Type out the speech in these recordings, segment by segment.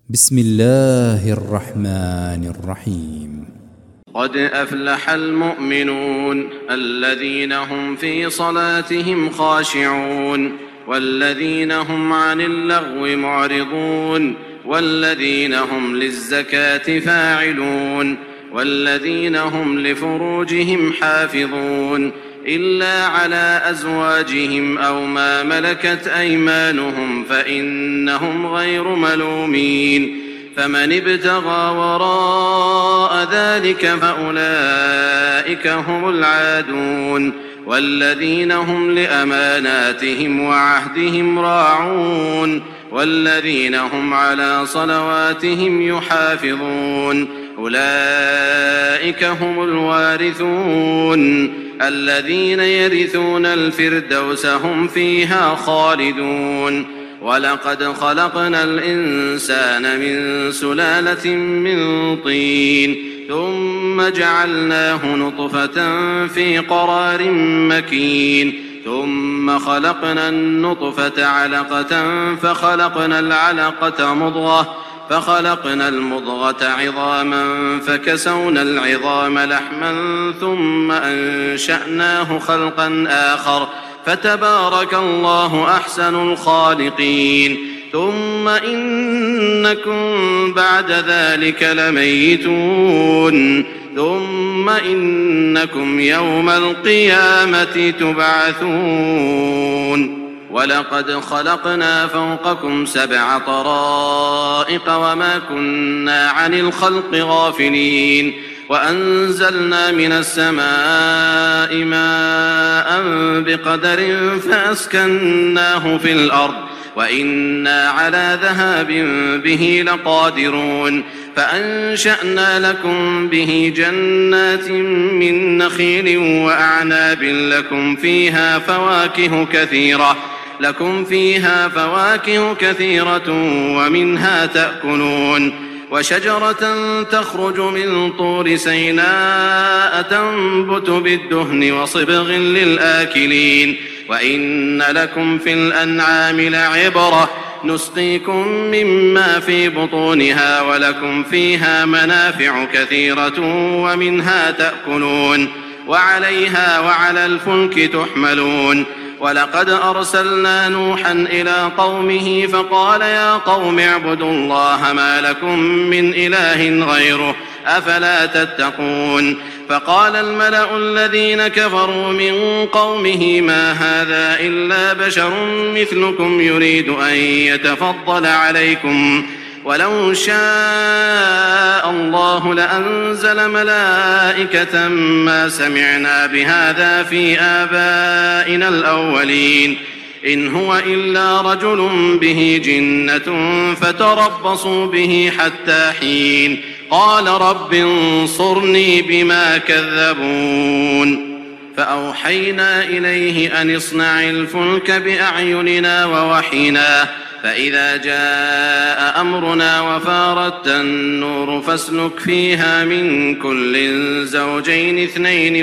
بسم الله الرحمن الرحيم. قد أفلح المؤمنون الذين هم في صلاتهم خاشعون والذين هم عن اللغو معرضون والذين هم للزكاة فاعلون والذين هم لفروجهم حافظون إلا على أزواجهم أو ما ملكت أيمانهم فإنهم غير ملومين. فمن ابتغى وراء ذلك فأولئك هم العادون والذين هم لأماناتهم وعهدهم راعون والذين هم على صلواتهم يحافظون أولئك هم الوارثون الذين يرثون الفردوس هم فيها خالدون. ولقد خلقنا الإنسان من سلالة من طين ثم جعلناه نطفة في قرار مكين ثم خلقنا النطفة علقة فخلقنا العلقة مضغة فخلقنا المضغة عظاما فكسونا العظام لحما ثم أنشأناه خلقا آخر فتبارك الله أحسن الخالقين. ثم إنكم بعد ذلك لميتون ثم إنكم يوم القيامة تبعثون. ولقد خلقنا فوقكم 7 طرائق وما كنا عن الخلق غافلين وأنزلنا من السماء ماء بقدر فأسكناه في الأرض وإنا على ذهاب به لقادرون. فأنشأنا لكم به جنات من نخيل وأعناب لكم فيها فواكه كثيرة ومنها تأكلون. وشجرة تخرج من طور سيناء تنبت بالدهن وصبغ للآكلين. وإن لكم في الأنعام لعبرة نسقيكم مما في بطونها ولكم فيها منافع كثيرة ومنها تأكلون وعليها وعلى الفلك تحملون. ولقد أرسلنا نوحا إلى قومه فقال يا قوم اعبدوا الله ما لكم من إله غيره أفلا تتقون. فقال الملأ الذين كفروا من قومه ما هذا إلا بشر مثلكم يريد أن يتفضل عليكم ولو شاء الله لأنزل ملائكة ما سمعنا بهذا في آبائنا الأولين إن هو إلا رجل به جنة فتربصوا به حتى حين. قال رب انصرني بما كذبون. فأوحينا إليه أن اصنع الفلك بأعيننا ووحينا فإذا جاء أمرنا وفارت النور فاسلك فيها من كل زوجين 2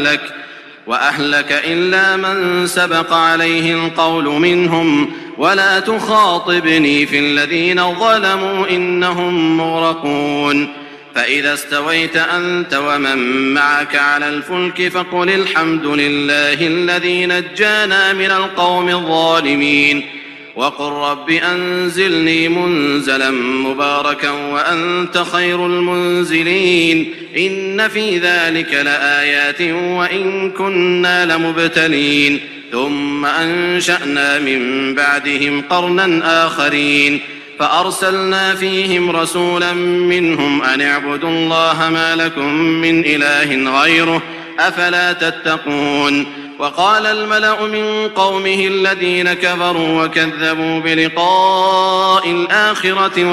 وأهلك إلا من سبق عليه القول منهم ولا تخاطبني في الذين ظلموا إنهم مغرقون. فإذا استويت أنت ومن معك على الفلك فقل الحمد لله الذي نجانا من القوم الظالمين وقل رب أنزلني منزلا مباركا وأنت خير المنزلين. إن في ذلك لآيات وإن كنا لمبتلين. ثم أنشأنا من بعدهم قرنا آخرين فأرسلنا فيهم رسولا منهم أن اعبدوا الله ما لكم من إله غيره أفلا تتقون. وقال الملأ من قومه الذين كفروا وكذبوا بلقاء الآخرة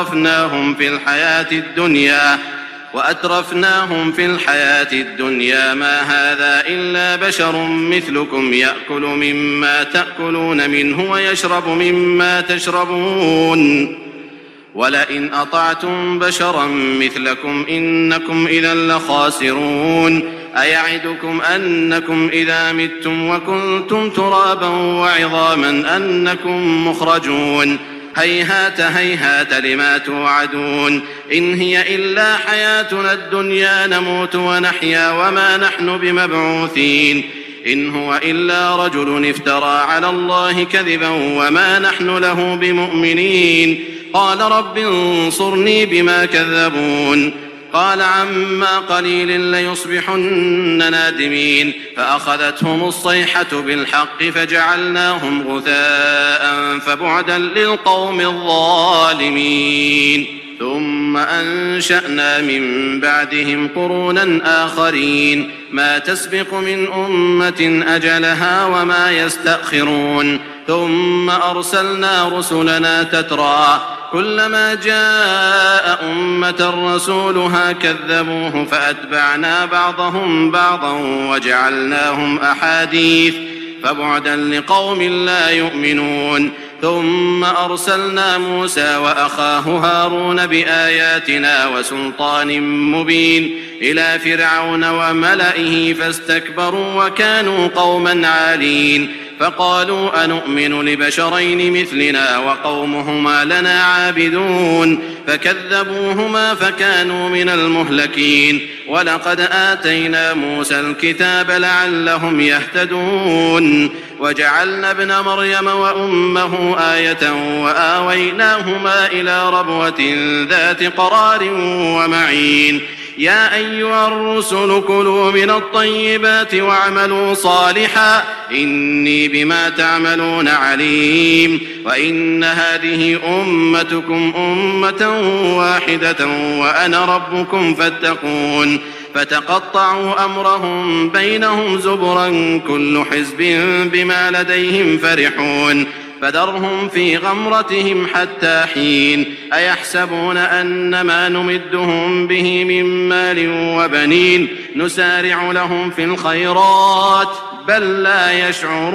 وأترفناهم في الحياة الدنيا ما هذا إلا بشر مثلكم يأكل مما تأكلون منه ويشرب مما تشربون ولئن أطعتم بشرا مثلكم إنكم إذا لخاسرون. أيعدكم أنكم إذا متم وكنتم ترابا وعظاما أنكم مخرجون. هيهات هيهات لما توعدون إن هي إلا حياتنا الدنيا نموت ونحيا وما نحن بمبعوثين إن هو إلا رجل افترى على الله كذبا وما نحن له بمؤمنين قال رب انصرني بما كذبون قال عما قليل ليصبحن نادمين فأخذتهم الصيحة بالحق فجعلناهم غثاء فبعدا للقوم الظالمين ثم أنشأنا من بعدهم قرونا آخرين ما تسبق من أمة أجلها وما يستأخرون ثم أرسلنا رسلنا تترى كلما جاء أمة رسولها كذبوه فأتبعنا بعضهم بعضا وجعلناهم أحاديث فبعدا لقوم لا يؤمنون ثم أرسلنا موسى وأخاه هارون بآياتنا وسلطان مبين إلى فرعون وملئه فاستكبروا وكانوا قوما عالين فقالوا أنؤمن لبشرين مثلنا وقومهما لنا عابدون فكذبوهما فكانوا من المهلكين ولقد آتينا موسى الكتاب لعلهم يهتدون وجعلنا ابن مريم وأمه آية وآويناهما إلى ربوة ذات قرار ومعين يا أيها الرسل كلوا من الطيبات واعملوا صالحا إني بما تعملون عليم وإن هذه أمتكم أمة واحدة وأنا ربكم فاتقون فتقطعوا أمرهم بينهم زبرا كل حزب بما لديهم فرحون فذرهم في غمرتهم حتى حين أيحسبون أن ما نمدهم به من مال وبنين نسارع لهم في الخيرات بل لا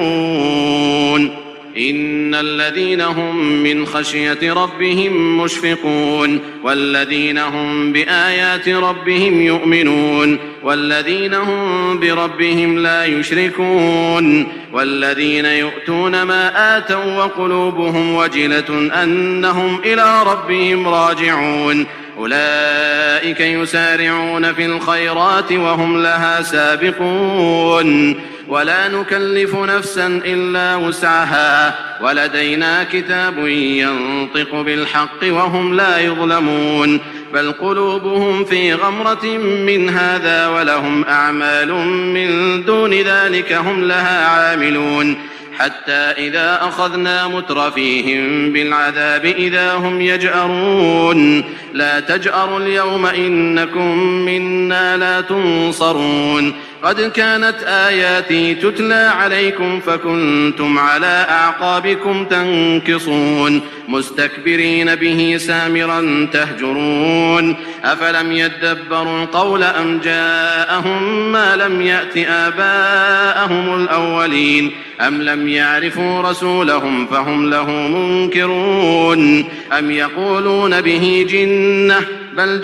يشعرون إن الذين هم من خشية ربهم مشفقون والذين هم بآيات ربهم يؤمنون والذين هم بربهم لا يشركون والذين يؤتون ما آتوا وقلوبهم وجلة أنهم إلى ربهم راجعون أولئك يسارعون في الخيرات وهم لها سابقون ولا نكلف نفسا إلا وسعها ولدينا كتاب ينطق بالحق وهم لا يظلمون بل قلوبهم في غمرة من هذا ولهم أعمال من دون ذلك هم لها عاملون حتى إذا أخذنا مترفيهم بالعذاب إذا هم يجأرون لا تجأروا اليوم إنكم منا لا تنصرون قد كانت آياتي تتلى عليكم فكنتم على أعقابكم تنكصون مستكبرين به سامرا تهجرون أفلم يدبروا القول أم جاءهم ما لم يأت آباءهم الأولين أم لم يعرفوا رسولهم فهم له منكرون أم يقولون به جنة بل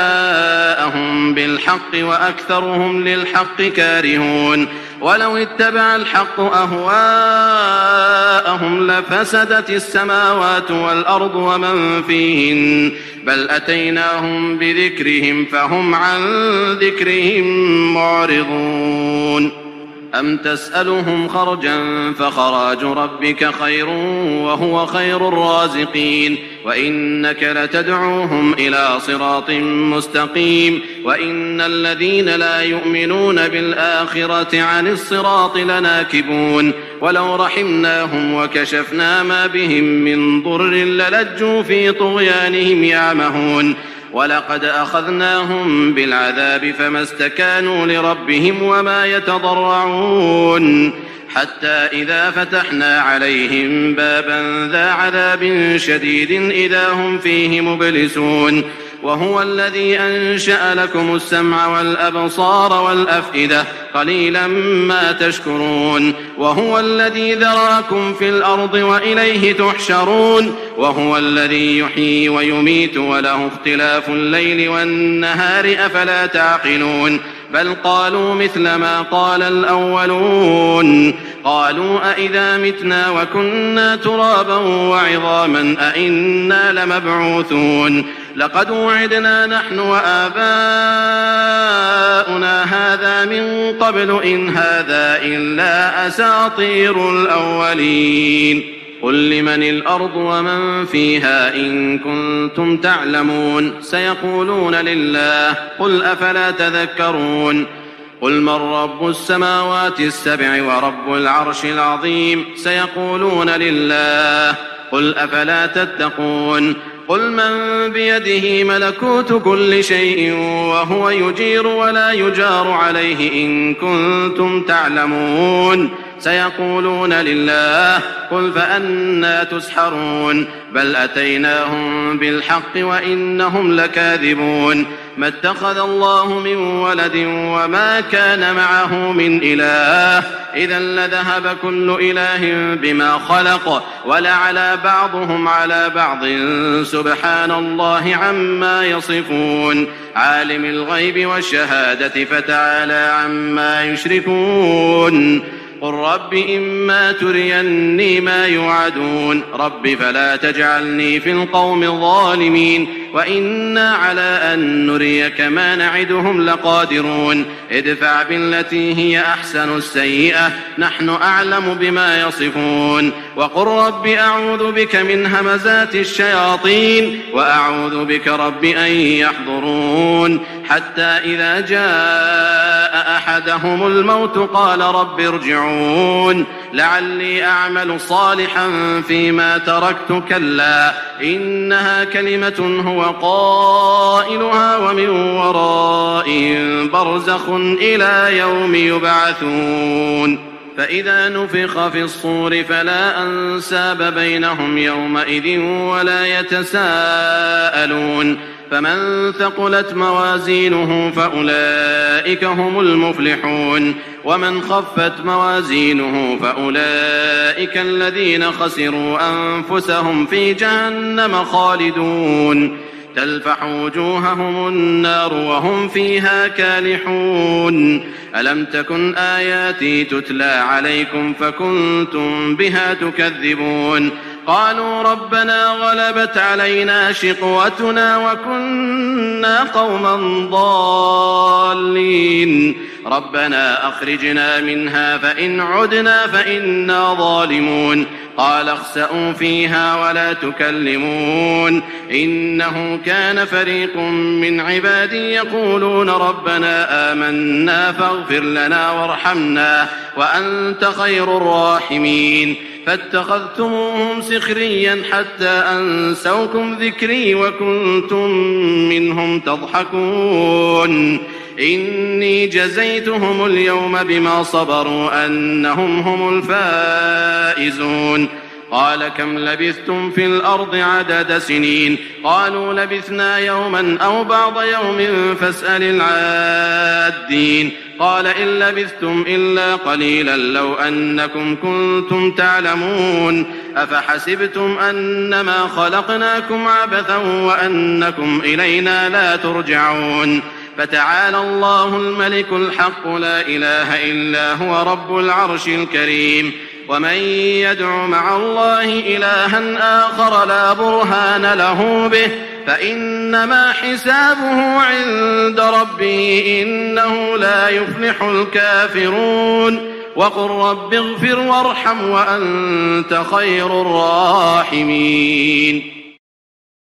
جاءهم بالحق وأكثرهم للحق كارهون ولو اتبع الحق أهواءهم لفسدت السماوات والأرض ومن فيهن بل أتيناهم بذكرهم فهم عن ذكرهم معرضون أم تسألهم خرجا فخراج ربك خير وهو خير الرازقين وإنك لتدعوهم إلى صراط مستقيم وإن الذين لا يؤمنون بالآخرة عن الصراط لناكبون ولو رحمناهم وكشفنا ما بهم من ضر للجوا في طغيانهم يعمهون ولقد أخذناهم بالعذاب فما استكانوا لربهم وما يتضرعون حتى إذا فتحنا عليهم بابا ذا عذاب شديد إذا هم فيه مبلسون وهو الذي أنشأ لكم السمع والأبصار والأفئدة قليلا ما تشكرون وهو الذي ذرأكم في الأرض وإليه تحشرون وهو الذي يحيي ويميت وله اختلاف الليل والنهار أفلا تعقلون بل قالوا مثل ما قال الأولون قالوا أئذا متنا وكنا ترابا وعظاما أئنا لمبعوثون لقد وعدنا نحن وآباؤنا هذا من قبل إن هذا إلا أساطير الأولين قل لمن الأرض ومن فيها إن كنتم تعلمون سيقولون لله قل أفلا تذكرون قل من رب السماوات السبع ورب العرش العظيم سيقولون لله قل أفلا تتقون قل من بيده ملكوت كل شيء وهو يجير ولا يجار عليه إن كنتم تعلمون سيقولون لله قل فأنى تسحرون بل أتيناهم بالحق وإنهم لكاذبون ما اتخذ الله من ولد وما كان معه من إله إذا لذهب كل إله بما خلق ولعلى بعضهم على بعض سبحان الله عما يصفون عالم الغيب والشهادة فتعالى عما يشركون قل رب إما تريني ما يوعدون رب فلا تجعلني في القوم الظالمين وإنا على أن نريك ما نعدهم لقادرون ادفع بالتي هي أحسن السيئة نحن أعلم بما يصفون وقل رب أعوذ بك من همزات الشياطين وأعوذ بك رب أن يحضرون حتى إذا جاء أحدهم الموت قال رب ارجعون لعلي أعمل صالحا فيما تركت كلا إنها كلمة هو قائلها ومن ورائهم برزخ إلى يوم يبعثون فإذا نفخ في الصور فلا أنساب بينهم يومئذ ولا يتساءلون فمن ثقلت موازينه فأولئك هم المفلحون ومن خفت موازينه فأولئك الذين خسروا أنفسهم في جهنم خالدون تلفح وجوههم النار وهم فيها كالحون ألم تكن آياتي تتلى عليكم فكنتم بها تكذبون قالوا ربنا غلبت علينا شقوتنا وكنا قوما ضالين ربنا أخرجنا منها فإن عدنا فإنا ظالمون قال اخسئوا فيها ولا تكلمون إنه كان فريق من عبادي يقولون ربنا آمنا فاغفر لنا وارحمنا وأنت خير الراحمين فاتخذتموهم سخريا حتى أنسوكم ذكري وكنتم منهم تضحكون إني جزيتهم اليوم بما صبروا أنهم هم الفائزون قال كم لبثتم في الأرض عدد سنين قالوا لبثنا يوما أو بعض يوم فاسأل العادين قال إن لبثتم إلا قليلا لو أنكم كنتم تعلمون أفحسبتم أنما خلقناكم عبثا وأنكم إلينا لا ترجعون فتعالى الله الملك الحق لا إله إلا هو رب العرش الكريم ومن يدع مع الله إلها آخر لا برهان له به فإنما حسابه عند ربه إنه لا يفلح الكافرون وقل رب اغفر وارحم وأنت خير الراحمين